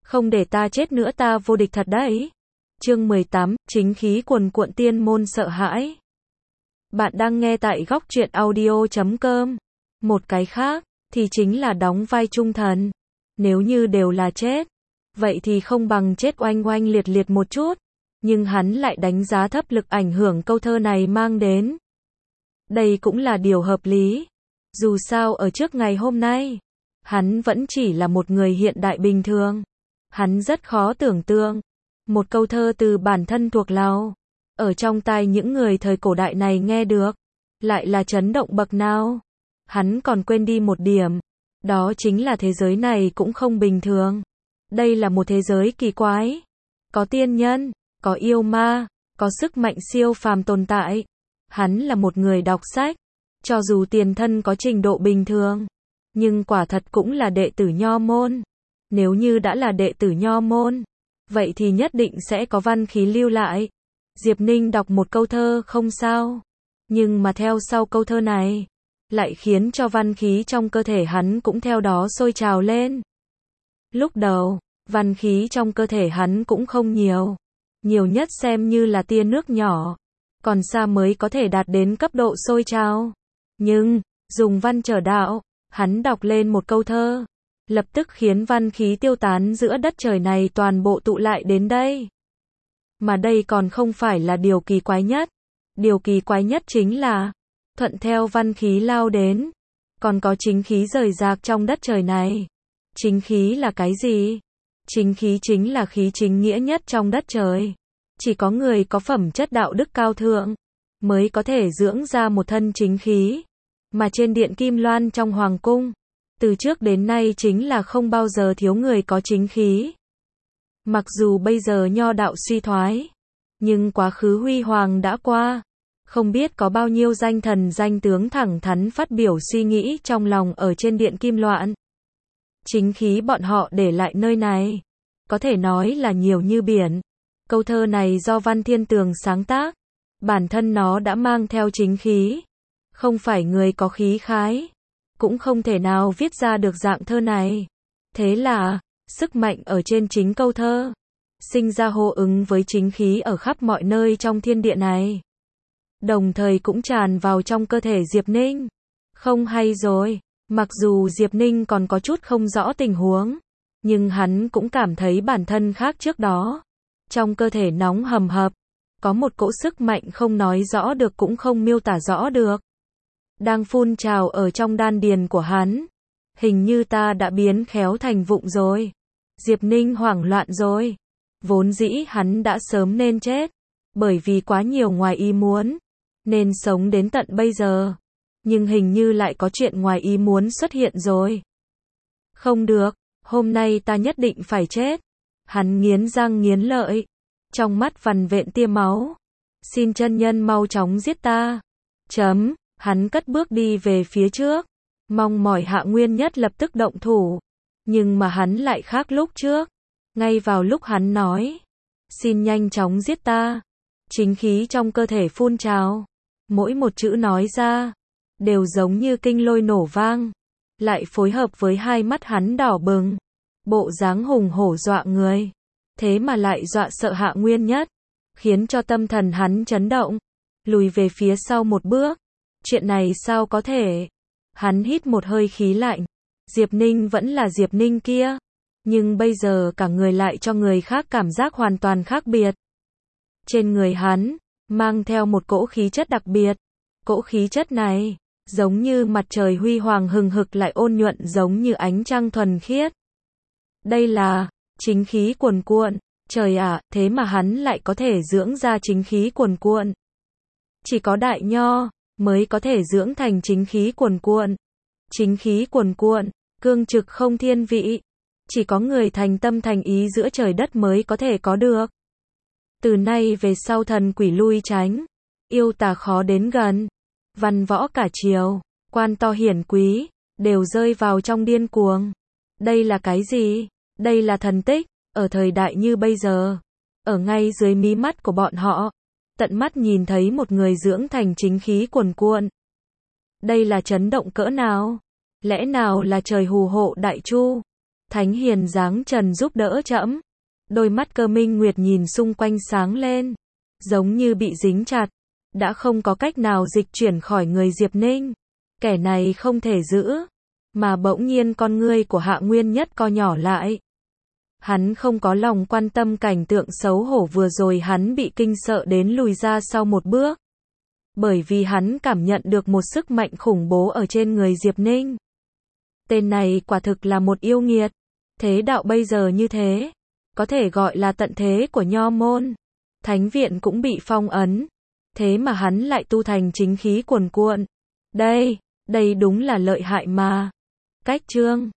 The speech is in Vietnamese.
Không để ta chết nữa ta vô địch thật đấy. Chương 18, chính khí cuồn cuộn tiên môn sợ hãi. Bạn đang nghe tại góc truyện audio.com. Một cái khác, thì chính là đóng vai trung thần. Nếu như đều là chết, vậy thì không bằng chết oanh oanh liệt liệt một chút. Nhưng hắn lại đánh giá thấp lực ảnh hưởng câu thơ này mang đến. Đây cũng là điều hợp lý. Dù sao ở trước ngày hôm nay, hắn vẫn chỉ là một người hiện đại bình thường. Hắn rất khó tưởng tượng. Một câu thơ từ bản thân thuộc lòng, ở trong tai những người thời cổ đại này nghe được, lại là chấn động bậc nào. Hắn còn quên đi một điểm, đó chính là thế giới này cũng không bình thường. Đây là một thế giới kỳ quái. Có tiên nhân, có yêu ma, có sức mạnh siêu phàm tồn tại. Hắn là một người đọc sách, cho dù tiền thân có trình độ bình thường, nhưng quả thật cũng là đệ tử nho môn. Nếu như đã là đệ tử nho môn, vậy thì nhất định sẽ có văn khí lưu lại. Diệp Ninh đọc một câu thơ không sao, nhưng mà theo sau câu thơ này, lại khiến cho văn khí trong cơ thể hắn cũng theo đó sôi trào lên. Lúc đầu, văn khí trong cơ thể hắn cũng không nhiều, nhiều nhất xem như là tia nước nhỏ, còn xa mới có thể đạt đến cấp độ sôi trào. Nhưng, dùng văn trở đạo, hắn đọc lên một câu thơ, lập tức khiến văn khí tiêu tán giữa đất trời này toàn bộ tụ lại đến đây. Mà đây còn không phải là điều kỳ quái nhất. Điều kỳ quái nhất chính là, thuận theo văn khí lao đến, còn có chính khí rời rạc trong đất trời này. Chính khí là cái gì? Chính khí chính là khí chính nghĩa nhất trong đất trời. Chỉ có người có phẩm chất đạo đức cao thượng, mới có thể dưỡng ra một thân chính khí. Mà trên điện Kim Loan trong Hoàng cung, từ trước đến nay chính là không bao giờ thiếu người có chính khí. Mặc dù bây giờ nho đạo suy thoái, nhưng quá khứ huy hoàng đã qua. Không biết có bao nhiêu danh thần danh tướng thẳng thắn phát biểu suy nghĩ trong lòng ở trên điện Kim Loan. Chính khí bọn họ để lại nơi này, có thể nói là nhiều như biển. Câu thơ này do Văn Thiên Tường sáng tác, bản thân nó đã mang theo chính khí. Không phải người có khí khái, cũng không thể nào viết ra được dạng thơ này. Thế là, sức mạnh ở trên chính câu thơ, sinh ra hô ứng với chính khí ở khắp mọi nơi trong thiên địa này. Đồng thời cũng tràn vào trong cơ thể Diệp Ninh. Không hay rồi, mặc dù Diệp Ninh còn có chút không rõ tình huống, nhưng hắn cũng cảm thấy bản thân khác trước đó. Trong cơ thể nóng hầm hập, có một cỗ sức mạnh không nói rõ được cũng không miêu tả rõ được, đang phun trào ở trong đan điền của hắn. Hình như ta đã biến khéo thành vụng rồi. Diệp Ninh hoảng loạn rồi. Vốn dĩ hắn đã sớm nên chết, bởi vì quá nhiều ngoài ý muốn, nên sống đến tận bây giờ. Nhưng hình như lại có chuyện ngoài ý muốn xuất hiện rồi. Không được, hôm nay ta nhất định phải chết. Hắn nghiến răng nghiến lợi, trong mắt vằn vện tia máu. Xin chân nhân mau chóng giết ta. Hắn cất bước đi về phía trước, mong mỏi Hạ Nguyên Nhất lập tức động thủ. Nhưng mà hắn lại khác lúc trước. Ngay vào lúc hắn nói, xin nhanh chóng giết ta, chính khí trong cơ thể phun trào. Mỗi một chữ nói ra, đều giống như kinh lôi nổ vang. Lại phối hợp với hai mắt hắn đỏ bừng, bộ dáng hùng hổ dọa người. Thế mà lại dọa sợ Hạ Nguyên Nhất, khiến cho tâm thần hắn chấn động, lùi về phía sau một bước. Chuyện này sao có thể? Hắn hít một hơi khí lạnh. Diệp Ninh vẫn là Diệp Ninh kia, nhưng bây giờ cả người lại cho người khác cảm giác hoàn toàn khác biệt. Trên người hắn, mang theo một cỗ khí chất đặc biệt. Cỗ khí chất này, giống như mặt trời huy hoàng hừng hực lại ôn nhuận giống như ánh trăng thuần khiết. Đây là chính khí cuồn cuộn. Trời ạ, thế mà hắn lại có thể dưỡng ra chính khí cuồn cuộn. Chỉ có đại nho mới có thể dưỡng thành chính khí cuồn cuộn. Chính khí cuồn cuộn, cương trực không thiên vị. Chỉ có người thành tâm thành ý giữa trời đất mới có thể có được. Từ nay về sau thần quỷ lui tránh, yêu tà khó đến gần. Văn võ cả triều, quan to hiển quý, đều rơi vào trong điên cuồng. Đây là cái gì? Đây là thần tích, ở thời đại như bây giờ. Ở ngay dưới mí mắt của bọn họ, tận mắt nhìn thấy một người dưỡng thành chính khí cuồn cuộn. Đây là chấn động cỡ nào? Lẽ nào là trời hù hộ đại chu? Thánh hiền dáng trần giúp đỡ trẫm. Đôi mắt Cơ Minh Nguyệt nhìn xung quanh sáng lên, giống như bị dính chặt, đã không có cách nào dịch chuyển khỏi người Diệp Ninh. Kẻ này không thể giữ, mà bỗng nhiên con ngươi của Hạ Nguyên Nhất co nhỏ lại. Hắn không có lòng quan tâm cảnh tượng xấu hổ vừa rồi, hắn bị kinh sợ đến lùi ra sau một bước. Bởi vì hắn cảm nhận được một sức mạnh khủng bố ở trên người Diệp Ninh. Tên này quả thực là một yêu nghiệt. Thế đạo bây giờ như thế, có thể gọi là tận thế của Nho môn. Thánh viện cũng bị phong ấn. Thế mà hắn lại tu thành chính khí cuồn cuộn. Đây đúng là lợi hại mà. Cách chương